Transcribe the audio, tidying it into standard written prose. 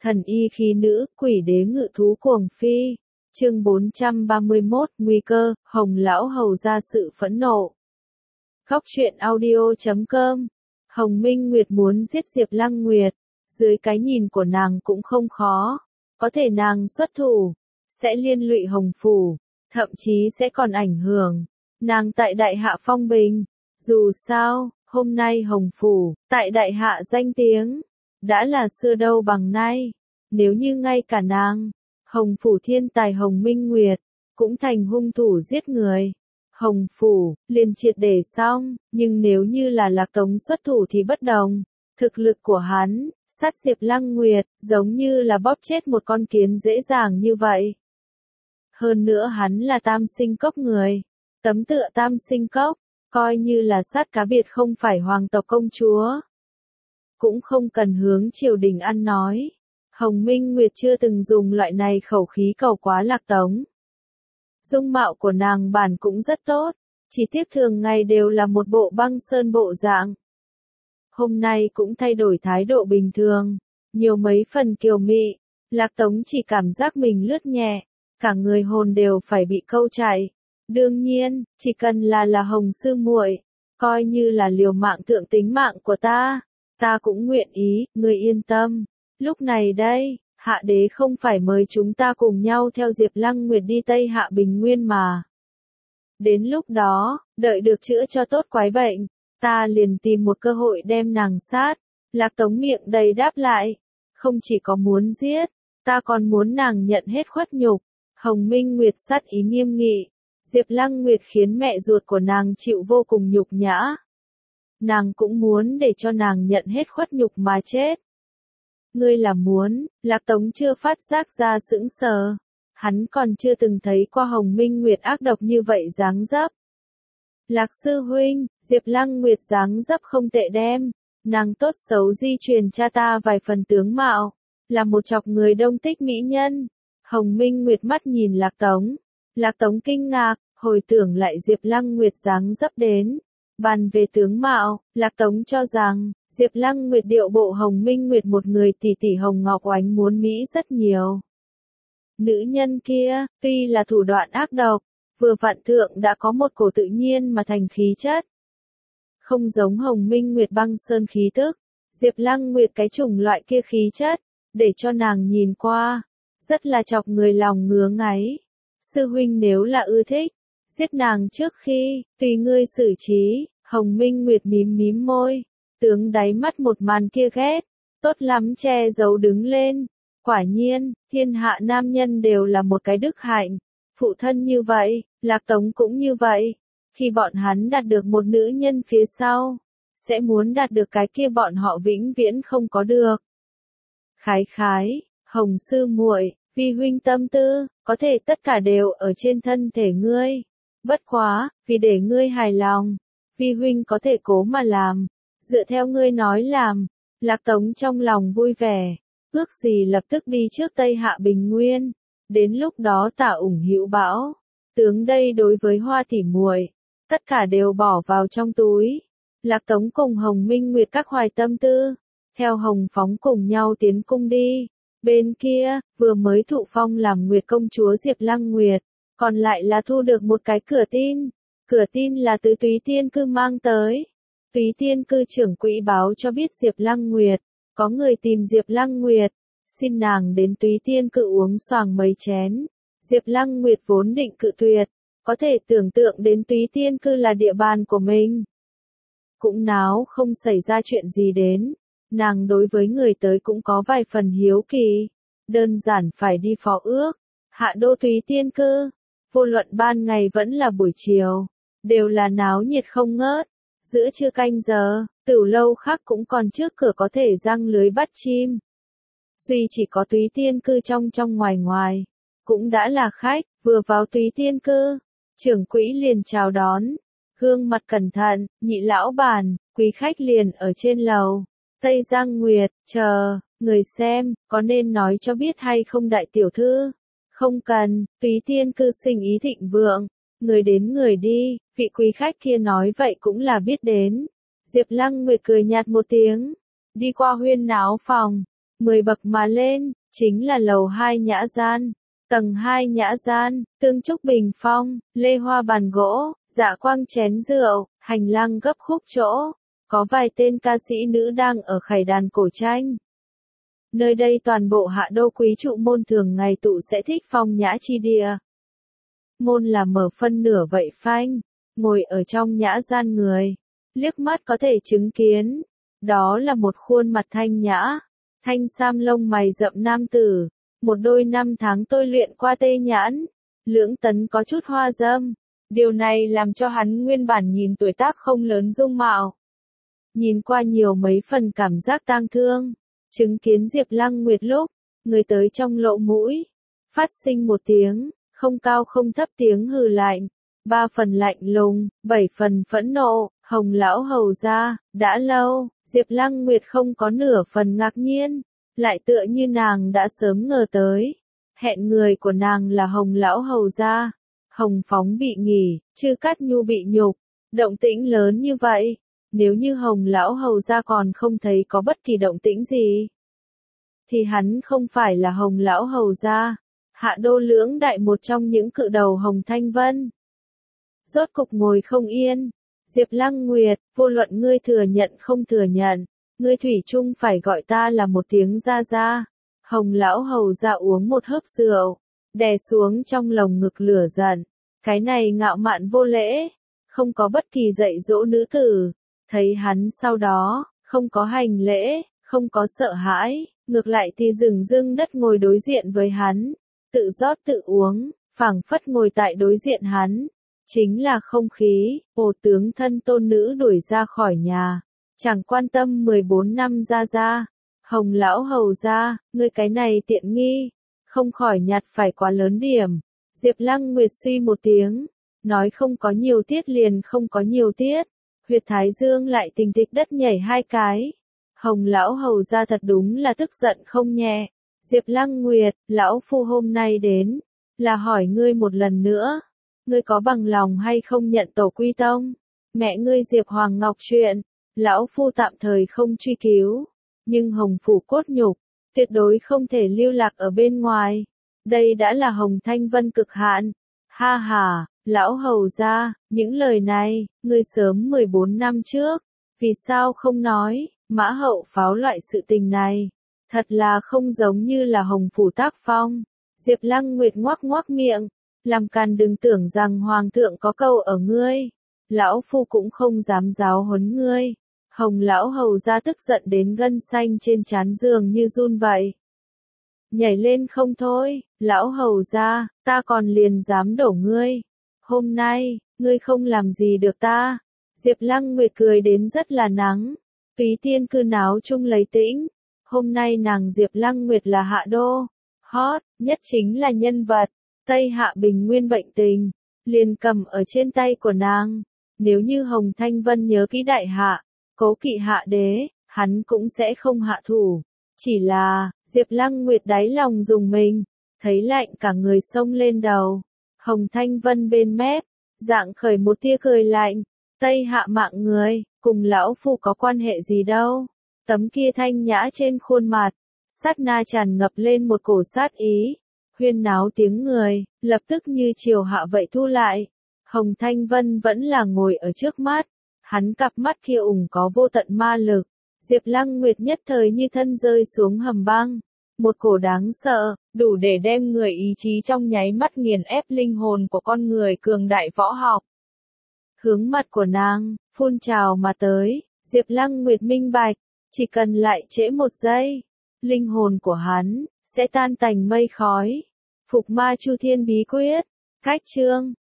Thần y khí nữ, quỷ đế ngự thú cuồng phi. Chương 431, nguy cơ, Hồng lão hầu ra sự phẫn nộ. Góc truyện audio.com. Hồng Minh Nguyệt muốn giết Diệp Lăng Nguyệt, dưới cái nhìn của nàng cũng không khó, có thể nàng xuất thủ, sẽ liên lụy Hồng phủ, thậm chí sẽ còn ảnh hưởng nàng tại Đại Hạ phong bình. Dù sao, hôm nay Hồng phủ, tại Đại Hạ danh tiếng đã là xưa đâu bằng nay, nếu như ngay cả nàng, Hồng phủ thiên tài Hồng Minh Nguyệt, cũng thành hung thủ giết người, Hồng phủ liền triệt để xong. Nhưng nếu như là Lạc Tống xuất thủ thì bất đồng, thực lực của hắn, sát Diệp Lăng Nguyệt, giống như là bóp chết một con kiến dễ dàng như vậy. Hơn nữa hắn là tam sinh cốc người, tấm tựa tam sinh cốc, coi như là sát cá biệt không phải hoàng tộc công chúa, cũng không cần hướng triều đình ăn nói. Hồng Minh Nguyệt chưa từng dùng loại này khẩu khí cầu quá Lạc Tống. Dung mạo của nàng bản cũng rất tốt, chỉ tiếc thường ngày đều là một bộ băng sơn bộ dạng. Hôm nay cũng thay đổi thái độ bình thường, nhiều mấy phần kiều mị, Lạc Tống chỉ cảm giác mình lướt nhẹ, cả người hồn đều phải bị câu chạy. Đương nhiên, chỉ cần là Hồng sư muội, coi như là liều mạng thượng tính mạng của ta cũng nguyện ý, ngươi yên tâm. Lúc này đây, Hạ đế không phải mời chúng ta cùng nhau theo Diệp Lăng Nguyệt đi Tây Hạ Bình Nguyên mà. Đến lúc đó, đợi được chữa cho tốt quái bệnh, ta liền tìm một cơ hội đem nàng sát. Lạc Tống miệng đầy đáp lại, không chỉ có muốn giết, ta còn muốn nàng nhận hết khuất nhục. Hồng Minh Nguyệt sát ý nghiêm nghị, Diệp Lăng Nguyệt khiến mẹ ruột của nàng chịu vô cùng nhục nhã. Nàng cũng muốn để cho nàng nhận hết khuất nhục mà chết. Ngươi là muốn, Lạc Tống chưa phát giác ra sững sờ. Hắn còn chưa từng thấy qua Hồng Minh Nguyệt ác độc như vậy dáng dấp. Lạc sư huynh, Diệp Lăng Nguyệt dáng dấp không tệ đem, nàng tốt xấu di truyền cha ta vài phần tướng mạo, là một chọc người Đông Tích mỹ nhân. Hồng Minh Nguyệt mắt nhìn Lạc Tống. Lạc Tống kinh ngạc, hồi tưởng lại Diệp Lăng Nguyệt dáng dấp đến. Bàn về tướng mạo, Lạc Tống cho rằng, Diệp Lăng Nguyệt điệu bộ Hồng Minh Nguyệt một người tỷ tỷ Hồng Ngọc Oánh muốn Mỹ rất nhiều. Nữ nhân kia, tuy là thủ đoạn ác độc, vừa vặn thượng đã có một cổ tự nhiên mà thành khí chất. Không giống Hồng Minh Nguyệt băng sơn khí tức, Diệp Lăng Nguyệt cái chủng loại kia khí chất, để cho nàng nhìn qua, rất là chọc người lòng ngứa ngáy. Sư huynh nếu là ưa thích, giết nàng trước khi, tùy ngươi xử trí. Hồng Minh Nguyệt mím mím môi, tướng đáy mắt một màn kia ghét, tốt lắm che giấu đứng lên. Quả nhiên, thiên hạ nam nhân đều là một cái đức hạnh, phụ thân như vậy, Lạc Tống cũng như vậy. Khi bọn hắn đạt được một nữ nhân phía sau, sẽ muốn đạt được cái kia bọn họ vĩnh viễn không có được. Khái khái, Hồng sư muội, vì huynh tâm tư, có thể tất cả đều ở trên thân thể ngươi. Bất quá, vì để ngươi hài lòng, vì huynh có thể cố mà làm, dựa theo ngươi nói làm. Lạc Tống trong lòng vui vẻ, ước gì lập tức đi trước Tây Hạ Bình Nguyên. Đến lúc đó Tả ủng hữu bão, tướng đây đối với Hoa tỷ muội, tất cả đều bỏ vào trong túi. Lạc Tống cùng Hồng Minh Nguyệt các hoài tâm tư, theo Hồng Phóng cùng nhau tiến cung đi. Bên kia, vừa mới thụ phong làm Nguyệt công chúa Diệp Lăng Nguyệt, còn lại là thu được một cái cửa tin. Cửa tin là từ Túy Tiên Cư mang tới. Túy Tiên Cư trưởng quỹ báo cho biết Diệp Lăng Nguyệt, có người tìm Diệp Lăng Nguyệt, xin nàng đến Túy Tiên Cư uống xoàng mấy chén. Diệp Lăng Nguyệt vốn định cự tuyệt, có thể tưởng tượng đến Túy Tiên Cư là địa bàn của mình, cũng náo không xảy ra chuyện gì đến. Nàng đối với người tới cũng có vài phần hiếu kỳ, đơn giản phải đi phó ước. Hạ đô Túy Tiên Cư, vô luận ban ngày vẫn là buổi chiều, đều là náo nhiệt không ngớt. Giữa trưa canh giờ, tửu lâu khác cũng còn trước cửa có thể giăng lưới bắt chim. Duy chỉ có Túy Tiên Cư trong ngoài ngoài, cũng đã là khách. Vừa vào Túy Tiên Cư, trưởng quỹ liền chào đón, gương mặt cẩn thận, nhị lão bản, quý khách liền ở trên lầu. Tây Giang Nguyệt, chờ, người xem, có nên nói cho biết hay không đại tiểu thư? Không cần, Túy Tiên Cư sinh ý thịnh vượng, người đến người đi, vị quý khách kia nói vậy cũng là biết đến. Diệp Lăng Nguyệt cười nhạt một tiếng, đi qua huyên náo phòng, 10 bậc mà lên, chính là lầu 2 nhã gian. Tầng 2 nhã gian, tương trúc bình phong, lê hoa bàn gỗ, dạ quang chén rượu, hành lang gấp khúc chỗ. Có vài tên ca sĩ nữ đang ở khải đàn cổ tranh. Nơi đây toàn bộ hạ đô quý trụ môn thường ngày tụ sẽ thích phong nhã chi địa. Môn là mở phân nửa vậy phanh, ngồi ở trong nhã gian người, liếc mắt có thể chứng kiến. Đó là một khuôn mặt thanh nhã, thanh sam lông mày rậm nam tử, một đôi năm tháng tôi luyện qua tê nhãn, lưỡng tấn có chút hoa dâm. Điều này làm cho hắn nguyên bản nhìn tuổi tác không lớn dung mạo. Nhìn qua nhiều mấy phần cảm giác tang thương, chứng kiến Diệp Lăng Nguyệt lúc, người tới trong lỗ mũi, phát sinh một tiếng, không cao không thấp tiếng hừ lạnh, 3 phần lạnh lùng, 7 phần phẫn nộ, Hồng lão hầu gia, đã lâu, Diệp Lăng Nguyệt không có nửa phần ngạc nhiên, lại tựa như nàng đã sớm ngờ tới. Hẹn người của nàng là Hồng lão hầu gia, Hồng Phóng bị nghỉ, Chư Cát Nhu bị nhục, động tĩnh lớn như vậy, nếu như Hồng lão hầu gia còn không thấy có bất kỳ động tĩnh gì, thì hắn không phải là Hồng lão hầu gia. Hạ đô lưỡng đại một trong những cự đầu Hồng Thanh Vân. Rốt cục ngồi không yên. Diệp Lăng Nguyệt, vô luận ngươi thừa nhận không thừa nhận, ngươi thủy chung phải gọi ta là một tiếng gia gia. Hồng lão hầu gia uống một hớp rượu, đè xuống trong lồng ngực lửa giận. Cái này ngạo mạn vô lễ, không có bất kỳ dạy dỗ nữ tử. Thấy hắn sau đó, không có hành lễ, không có sợ hãi, ngược lại thì dừng dưng đất ngồi đối diện với hắn. Tự rót tự uống, phảng phất ngồi tại đối diện hắn. Chính là không khí, Hồ tướng thân tôn nữ đuổi ra khỏi nhà. Chẳng quan tâm 14 năm ra ra. Hồng lão hầu ra, ngươi cái này tiện nghi. Không khỏi nhặt phải quá lớn điểm. Diệp Lăng Nguyệt suy một tiếng. Nói không có nhiều tiết liền không có nhiều tiết. Huyệt thái dương lại tình thịch đất nhảy 2 cái. Hồng lão hầu ra thật đúng là tức giận không nhẹ. Diệp Lăng Nguyệt, lão phu hôm nay đến, là hỏi ngươi một lần nữa, ngươi có bằng lòng hay không nhận tổ quy tông? Mẹ ngươi Diệp Hoàng Ngọc chuyện, lão phu tạm thời không truy cứu, nhưng Hồng phủ cốt nhục, tuyệt đối không thể lưu lạc ở bên ngoài. Đây đã là Hồng Thanh Vân cực hạn. Ha ha, lão hầu gia, những lời này, ngươi sớm 14 năm trước, vì sao không nói, mã hậu pháo loại sự tình này. Thật là không giống như là Hồng phủ tác phong. Diệp Lăng Nguyệt ngoác ngoác miệng, làm càn đừng tưởng rằng Hoàng thượng có câu ở ngươi. Lão phu cũng không dám giáo huấn ngươi. Hồng lão hầu ra tức giận đến gân xanh trên trán giường như run vậy. Nhảy lên không thôi, lão hầu ra, ta còn liền dám đổ ngươi. Hôm nay, ngươi không làm gì được ta. Diệp Lăng Nguyệt cười đến rất là nắng. Túy Tiên cư náo chung lấy tĩnh. Hôm nay nàng Diệp Lăng Nguyệt là hạ đô, hot, nhất chính là nhân vật, Tây Hạ Bình Nguyên bệnh tình, liền cầm ở trên tay của nàng. Nếu như Hồng Thanh Vân nhớ kỹ đại hạ, cố kỵ hạ đế, hắn cũng sẽ không hạ thủ. Chỉ là, Diệp Lăng Nguyệt đáy lòng dùng mình, thấy lạnh cả người xông lên đầu. Hồng Thanh Vân bên mép, dạng khởi một tia cười lạnh, Tây Hạ mạng người, cùng lão phu có quan hệ gì đâu. Tấm kia thanh nhã trên khuôn mặt, sát na tràn ngập lên một cổ sát ý. Huyên náo tiếng người, lập tức như chiều hạ vậy thu lại. Hồng Thanh Vân vẫn là ngồi ở trước mắt. Hắn cặp mắt kia có vô tận ma lực. Diệp Lăng Nguyệt nhất thời như thân rơi xuống hầm băng. Một cổ đáng sợ, đủ để đem người ý chí trong nháy mắt nghiền ép linh hồn của con người cường đại võ học. Hướng mặt của nàng, phun trào mà tới, Diệp Lăng Nguyệt minh bạch. Chỉ cần lại trễ một giây, linh hồn của hắn sẽ tan tành mây khói. Phục Ma Chu Thiên Bí Quyết, cách chương